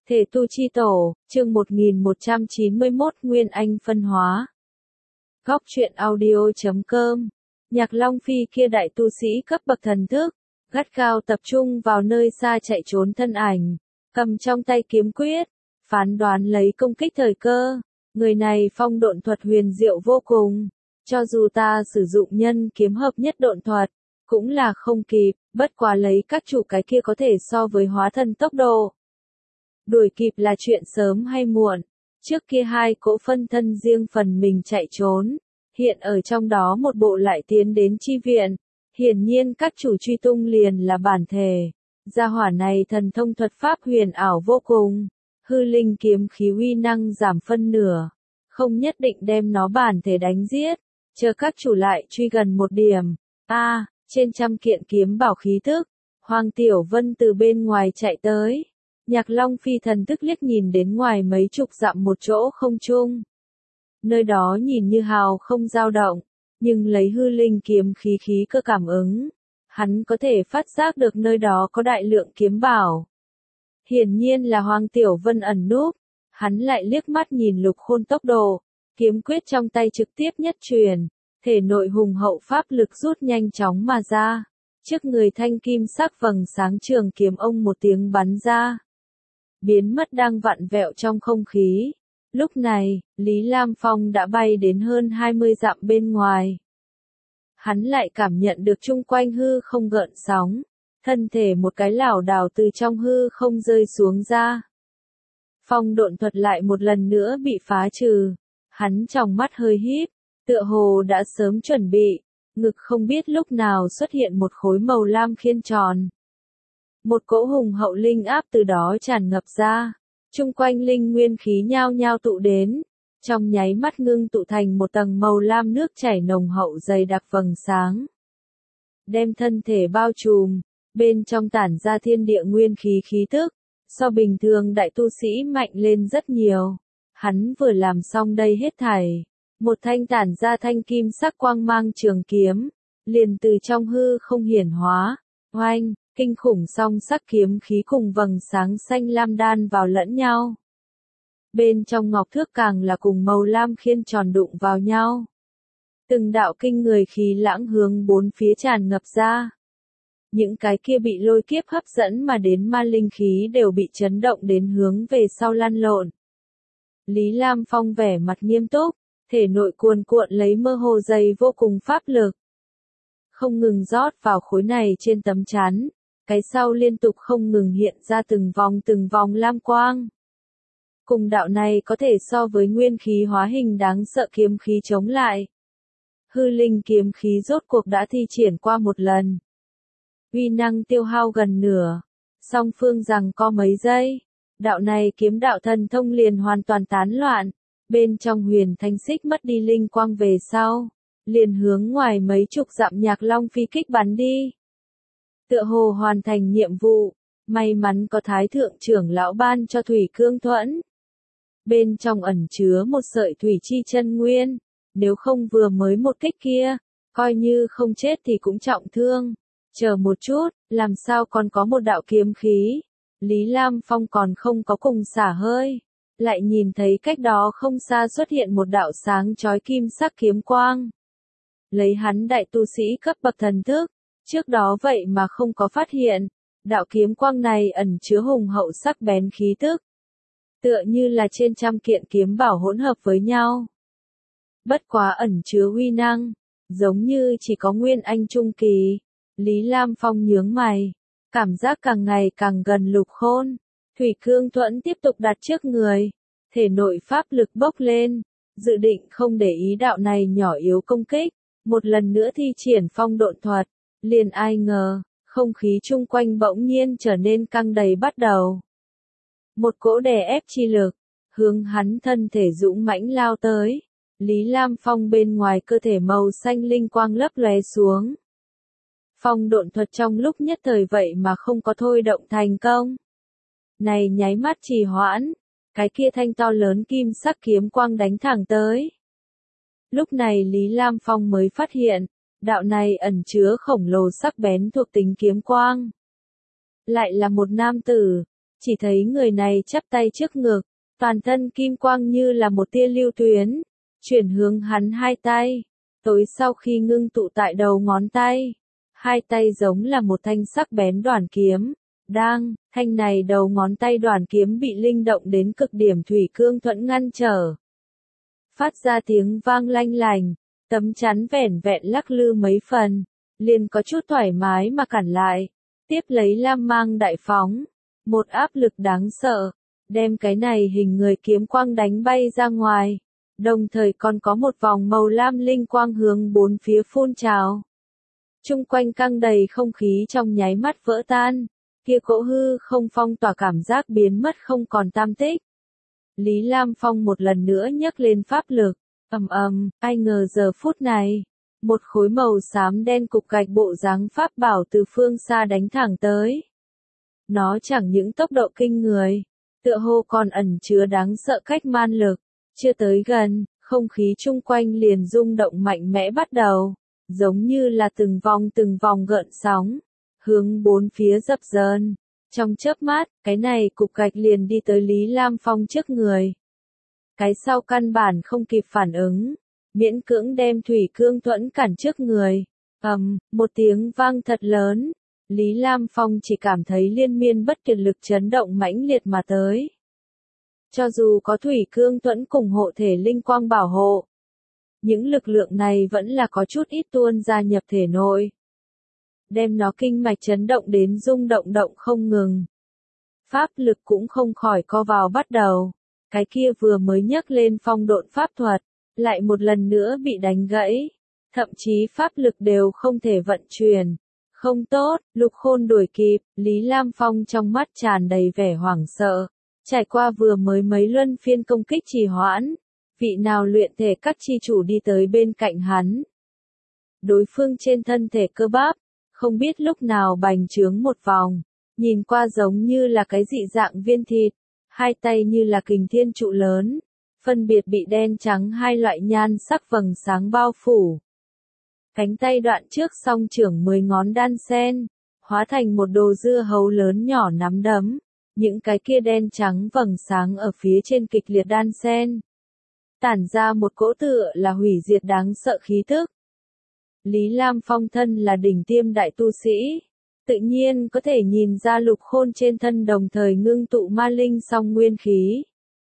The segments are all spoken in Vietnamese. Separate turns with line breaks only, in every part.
Thể tu chi tổ, chương 1191 Nguyên Anh phân hóa. Góc truyện audio.com. Nhạc Long Phi kia đại tu sĩ cấp bậc thần thức, gắt gao tập trung vào nơi xa chạy trốn thân ảnh, cầm trong tay kiếm quyết, phán đoán lấy công kích thời cơ. Người này phong độn thuật huyền diệu vô cùng, cho dù ta sử dụng nhân kiếm hợp nhất độn thuật, cũng là không kịp, bất quá lấy các chủ cái kia có thể so với hóa thân tốc độ. Đuổi kịp là chuyện sớm hay muộn, trước kia hai cỗ phân thân riêng phần mình chạy trốn, hiện ở trong đó một bộ lại tiến đến chi viện, hiển nhiên các chủ truy tung liền là bản thể. Gia hỏa này thần thông thuật pháp huyền ảo vô cùng, hư linh kiếm khí uy năng giảm phân nửa, không nhất định đem nó bản thể đánh giết, chờ các chủ lại truy gần một điểm. Trên trăm kiện kiếm bảo khí thức, Hoàng Tiểu Vân từ bên ngoài chạy tới. Nhạc Long Phi thần thức liếc nhìn đến ngoài mấy chục dặm một chỗ không trung. Nơi đó nhìn như hào không dao động, nhưng lấy hư linh kiếm khí cơ cảm ứng, hắn có thể phát giác được nơi đó có đại lượng kiếm bảo. Hiển nhiên là Hoàng Tiểu Vân ẩn núp, hắn lại liếc mắt nhìn Lục Khôn tốc độ, kiếm quyết trong tay trực tiếp nhất truyền, thể nội hùng hậu pháp lực rút nhanh chóng mà ra, trước người thanh kim sắc vầng sáng trường kiếm ông một tiếng bắn ra, biến mất đang vặn vẹo trong không khí. Lúc này, Lý Lam Phong đã bay đến hơn 20 dặm bên ngoài. Hắn lại cảm nhận được chung quanh hư không gợn sóng, thân thể một cái lảo đảo từ trong hư không rơi xuống ra. Phong độn thuật lại một lần nữa bị phá trừ, hắn trong mắt hơi híp, tựa hồ đã sớm chuẩn bị, ngực không biết lúc nào xuất hiện một khối màu lam khiên tròn. Một cỗ hùng hậu linh áp từ đó tràn ngập ra, chung quanh linh nguyên khí nhao nhao tụ đến, trong nháy mắt ngưng tụ thành một tầng màu lam nước chảy nồng hậu dày đặc vầng sáng. Đem thân thể bao trùm, bên trong tản ra thiên địa nguyên khí tức, so bình thường đại tu sĩ mạnh lên rất nhiều. Hắn vừa làm xong đây hết thảy, một thanh tản ra thanh kim sắc quang mang trường kiếm, liền từ trong hư không hiển hóa, oanh. Kinh khủng song sắc kiếm khí cùng vầng sáng xanh lam đan vào lẫn nhau. Bên trong ngọc thước càng là cùng màu lam khiên tròn đụng vào nhau. Từng đạo kinh người khí lãng hướng bốn phía tràn ngập ra. Những cái kia bị lôi kiếp hấp dẫn mà đến ma linh khí đều bị chấn động đến hướng về sau lăn lộn. Lý Lam Phong vẻ mặt nghiêm túc, thể nội cuồn cuộn lấy mơ hồ dày vô cùng pháp lực. Không ngừng rót vào khối này trên tấm chắn. Cái sau liên tục không ngừng hiện ra từng vòng lam quang. Cùng đạo này có thể so với nguyên khí hóa hình đáng sợ kiếm khí chống lại. Hư linh kiếm khí rốt cuộc đã thi triển qua một lần. Uy năng tiêu hao gần nửa. Song phương rằng có mấy giây. Đạo này kiếm đạo thần thông liền hoàn toàn tán loạn. Bên trong huyền thanh xích mất đi linh quang về sau. Liền hướng ngoài mấy chục dặm Nhạc Long Phi kích bắn đi. Tựa hồ hoàn thành nhiệm vụ, may mắn có Thái Thượng trưởng lão ban cho Thủy Cương Thuẫn. Bên trong ẩn chứa một sợi thủy chi chân nguyên, nếu không vừa mới một kích kia, coi như không chết thì cũng trọng thương. Chờ một chút, làm sao còn có một đạo kiếm khí? Lý Lam Phong còn không có cùng xả hơi, lại nhìn thấy cách đó không xa xuất hiện một đạo sáng chói kim sắc kiếm quang. Lấy hắn đại tu sĩ cấp bậc thần thức. Trước đó vậy mà không có phát hiện, đạo kiếm quang này ẩn chứa hùng hậu sắc bén khí tức. Tựa như là trên trăm kiện kiếm bảo hỗn hợp với nhau. Bất quá ẩn chứa uy năng, giống như chỉ có Nguyên Anh trung kỳ. Lý Lam Phong nhướng mày, cảm giác càng ngày càng gần Lục Khôn. Thủy Cương Thuẫn tiếp tục đặt trước người, thể nội pháp lực bốc lên, dự định không để ý đạo này nhỏ yếu công kích, một lần nữa thi triển phong độn thuật. Liền ai ngờ, không khí chung quanh bỗng nhiên trở nên căng đầy bắt đầu. Một cỗ đè ép chi lực, hướng hắn thân thể dũng mãnh lao tới. Lý Lam Phong bên ngoài cơ thể màu xanh linh quang lấp lóe xuống. Phong độn thuật trong lúc nhất thời vậy mà không có thôi động thành công. Này nháy mắt trì hoãn, cái kia thanh to lớn kim sắc kiếm quang đánh thẳng tới. Lúc này Lý Lam Phong mới phát hiện. Đạo này ẩn chứa khổng lồ sắc bén thuộc tính kiếm quang. Lại là một nam tử, chỉ thấy người này chắp tay trước ngực, toàn thân kim quang như là một tia lưu tuyến, chuyển hướng hắn hai tay, tối sau khi ngưng tụ tại đầu ngón tay. Hai tay giống là một thanh sắc bén đoản kiếm, thanh này đầu ngón tay đoản kiếm bị linh động đến cực điểm thủy cương thuẫn ngăn trở. Phát ra tiếng vang lanh lành, tấm chắn vẻn vẹn lắc lư mấy phần, liền có chút thoải mái mà cản lại, tiếp lấy lam mang đại phóng, một áp lực đáng sợ, đem cái này hình người kiếm quang đánh bay ra ngoài, đồng thời còn có một vòng màu lam linh quang hướng bốn phía phun trào. Trung quanh căng đầy không khí trong nháy mắt vỡ tan, kia cỗ hư không phong tỏa cảm giác biến mất không còn tam tích. Lý Lam Phong một lần nữa nhấc lên pháp lực, ai ngờ giờ phút này, một khối màu xám đen cục gạch bộ dáng pháp bảo từ phương xa đánh thẳng tới. Nó chẳng những tốc độ kinh người, tựa hồ còn ẩn chứa đáng sợ cách man lực, chưa tới gần, không khí chung quanh liền rung động mạnh mẽ bắt đầu, giống như là từng vòng gợn sóng, hướng bốn phía dập dờn. Trong chớp mắt, cái này cục gạch liền đi tới Lý Lam Phong trước người. Cái sau căn bản không kịp phản ứng, miễn cưỡng đem thủy cương thuẫn cản trước người. Một tiếng vang thật lớn, Lý Lam Phong chỉ cảm thấy liên miên bất tuyệt lực chấn động mãnh liệt mà tới. Cho dù có thủy cương thuẫn cùng hộ thể linh quang bảo hộ, những lực lượng này vẫn là có chút ít tuôn ra nhập thể nội, đem nó kinh mạch chấn động đến rung động không ngừng. Pháp lực cũng không khỏi co vào bắt đầu, cái kia vừa mới nhấc lên phong độn pháp thuật, lại một lần nữa bị đánh gãy, thậm chí pháp lực đều không thể vận chuyển. Không tốt, Lục Khôn đuổi kịp, Lý Lam Phong trong mắt tràn đầy vẻ hoảng sợ, trải qua vừa mới mấy luân phiên công kích trì hoãn, vị nào luyện thể các chi chủ đi tới bên cạnh hắn. Đối phương trên thân thể cơ bắp, không biết lúc nào bành trướng một vòng, nhìn qua giống như là cái dị dạng viên thịt, hai tay như là kình thiên trụ lớn, phân biệt bị đen trắng hai loại nhan sắc vầng sáng bao phủ. Cánh tay đoạn trước song trưởng 10 ngón đan sen, hóa thành một đồ dưa hấu lớn nhỏ nắm đấm, những cái kia đen trắng vầng sáng ở phía trên kịch liệt đan sen, tản ra một cỗ tựa là hủy diệt đáng sợ khí tức. Lý Lam Phong thân là đỉnh tiêm đại tu sĩ, tự nhiên có thể nhìn ra Lục Khôn trên thân đồng thời ngưng tụ ma linh song nguyên khí.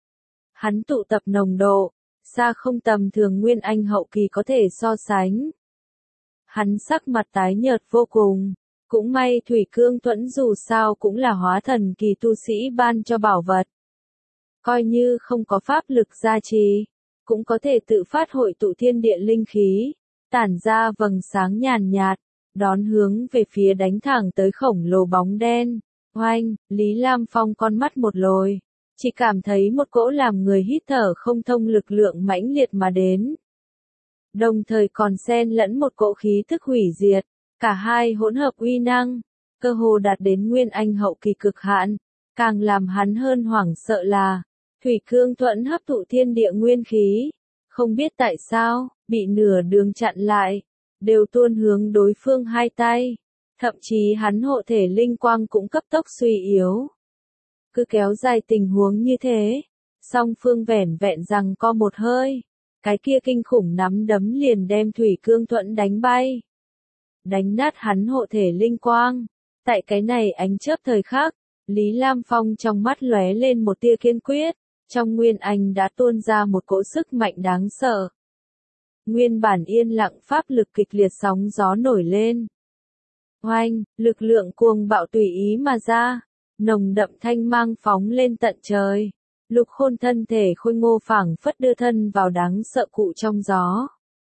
Hắn tụ tập nồng độ, xa không tầm thường nguyên anh hậu kỳ có thể so sánh. Hắn sắc mặt tái nhợt vô cùng, cũng may thủy cương thuẫn dù sao cũng là hóa thần kỳ tu sĩ ban cho bảo vật. Coi như không có pháp lực gia trì, cũng có thể tự phát hội tụ thiên địa linh khí, tản ra vầng sáng nhàn nhạt, đón hướng về phía đánh thẳng tới khổng lồ bóng đen. Oanh, Lý Lam Phong con mắt một lồi, chỉ cảm thấy một cỗ làm người hít thở không thông lực lượng mãnh liệt mà đến. Đồng thời còn xen lẫn một cỗ khí thức hủy diệt, cả hai hỗn hợp uy năng, cơ hồ đạt đến nguyên anh hậu kỳ cực hạn, càng làm hắn hơn hoảng sợ là, thủy cương thuẫn hấp thụ thiên địa nguyên khí, không biết tại sao, bị nửa đường chặn lại, đều tuôn hướng đối phương hai tay, thậm chí hắn hộ thể linh quang cũng cấp tốc suy yếu. Cứ kéo dài tình huống như thế, song phương vẻn vẹn rằng co một hơi, cái kia kinh khủng nắm đấm liền đem thủy cương thuẫn đánh bay, đánh nát hắn hộ thể linh quang. Tại cái này ánh chớp thời khắc, Lý Lam Phong trong mắt lóe lên một tia kiên quyết, trong nguyên anh đã tuôn ra một cỗ sức mạnh đáng sợ. Nguyên bản yên lặng pháp lực kịch liệt sóng gió nổi lên. Oanh, lực lượng cuồng bạo tùy ý mà ra, nồng đậm thanh mang phóng lên tận trời. Lục Khôn thân thể khôi ngô phảng phất đưa thân vào đáng sợ cụ trong gió.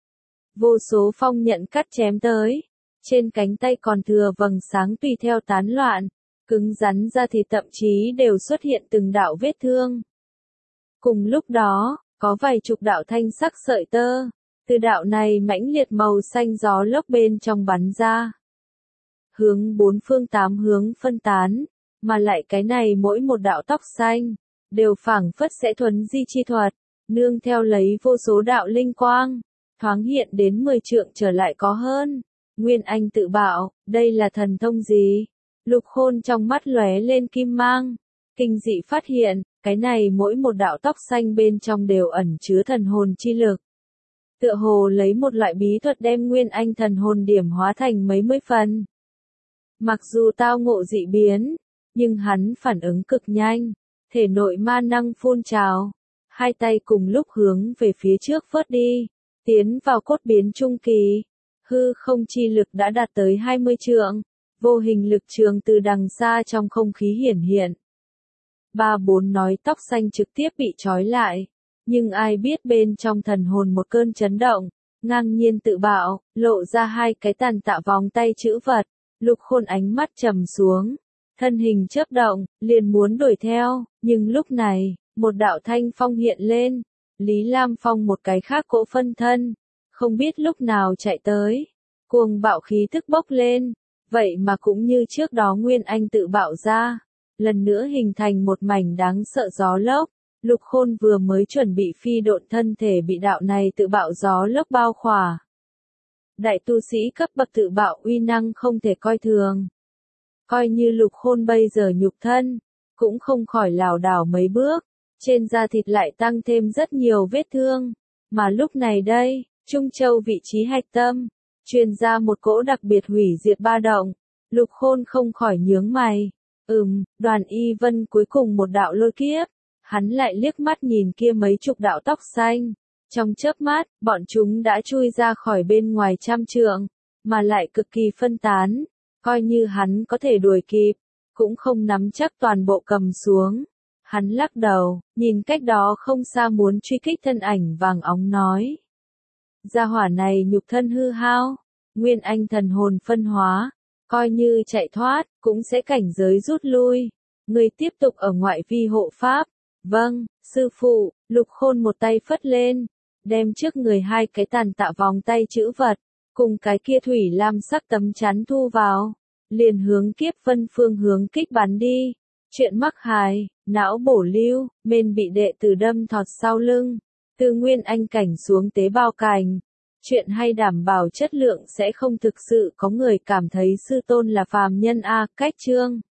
Vô số phong nhận cắt chém tới, trên cánh tay còn thừa vầng sáng tùy theo tán loạn, cứng rắn ra thì thậm chí đều xuất hiện từng đạo vết thương. Cùng lúc đó, có vài chục đạo thanh sắc sợi tơ, từ đạo này mãnh liệt màu xanh gió lốc bên trong bắn ra. Hướng bốn phương tám hướng phân tán, mà lại cái này mỗi một đạo tóc xanh, đều phảng phất sẽ thuấn di chi thuật, nương theo lấy vô số đạo linh quang, thoáng hiện đến 10 trượng trở lại có hơn. Nguyên Anh tự bảo, đây là thần thông gì? Lục Khôn trong mắt lóe lên kim mang, Kinh dị phát hiện, cái này mỗi một đạo tóc xanh bên trong đều ẩn chứa thần hồn chi lực. Tựa hồ lấy một loại bí thuật đem Nguyên Anh thần hồn điểm hóa thành mấy mươi phần. Mặc dù tao ngộ dị biến, nhưng hắn phản ứng cực nhanh, thể nội ma năng phun trào, hai tay cùng lúc hướng về phía trước vớt đi, tiến vào cốt biến trung kỳ. Hư không chi lực đã đạt tới 20 trượng, vô hình lực trường từ đằng xa trong không khí hiển hiện. Ba bốn nói tóc xanh trực tiếp bị trói lại, nhưng ai biết bên trong thần hồn một cơn chấn động, ngang nhiên tự bạo, lộ ra hai cái tàn tạ vòng tay chữ vật. Lục Khôn ánh mắt trầm xuống, thân hình chớp động, liền muốn đuổi theo, nhưng lúc này, một đạo thanh phong hiện lên, Lý Lam Phong một cái khác cỗ phân thân, không biết lúc nào chạy tới, cuồng bạo khí thức bốc lên, vậy mà cũng như trước đó Nguyên Anh tự bạo ra, lần nữa hình thành một mảnh đáng sợ gió lốc. Lục Khôn vừa mới chuẩn bị phi độn, thân thể bị đạo này tự bạo gió lốc bao khỏa. Đại tu sĩ cấp bậc tự bạo uy năng không thể coi thường. Coi như Lục Khôn bây giờ nhục thân, cũng không khỏi lảo đảo mấy bước, trên da thịt lại tăng thêm rất nhiều vết thương. Mà lúc này đây, Trung Châu vị trí hạch tâm, truyền ra một cỗ đặc biệt hủy diệt ba động. Lục Khôn không khỏi nhướng mày. Đoàn Y Vân cuối cùng một đạo lôi kiếp. Hắn lại liếc mắt nhìn kia mấy chục đạo tóc xanh. Trong chớp mắt, bọn chúng đã chui ra khỏi bên ngoài trăm trượng, mà lại cực kỳ phân tán. Coi như hắn có thể đuổi kịp, cũng không nắm chắc toàn bộ cầm xuống. Hắn lắc đầu, nhìn cách đó không xa muốn truy kích thân ảnh vàng óng nói. Gia hỏa này nhục thân hư hao, Nguyên Anh thần hồn phân hóa, coi như chạy thoát, cũng sẽ cảnh giới rút lui. Người tiếp tục ở ngoại vi hộ pháp. Vâng, sư phụ. Lục Khôn một tay phất lên, đem trước người hai cái tàn tạ vòng tay chữ vật, cùng cái kia thủy lam sắc tấm chắn thu vào, liền hướng Kiếp Vân phương hướng kích bắn đi. Chuyện mắc hài, não bổ lưu, men bị đệ tử đâm thọt sau lưng, từ Nguyên Anh cảnh xuống tế bào cảnh. Chuyện hay đảm bảo chất lượng sẽ không thực sự có người cảm thấy sư tôn là phàm nhân a. Cách chương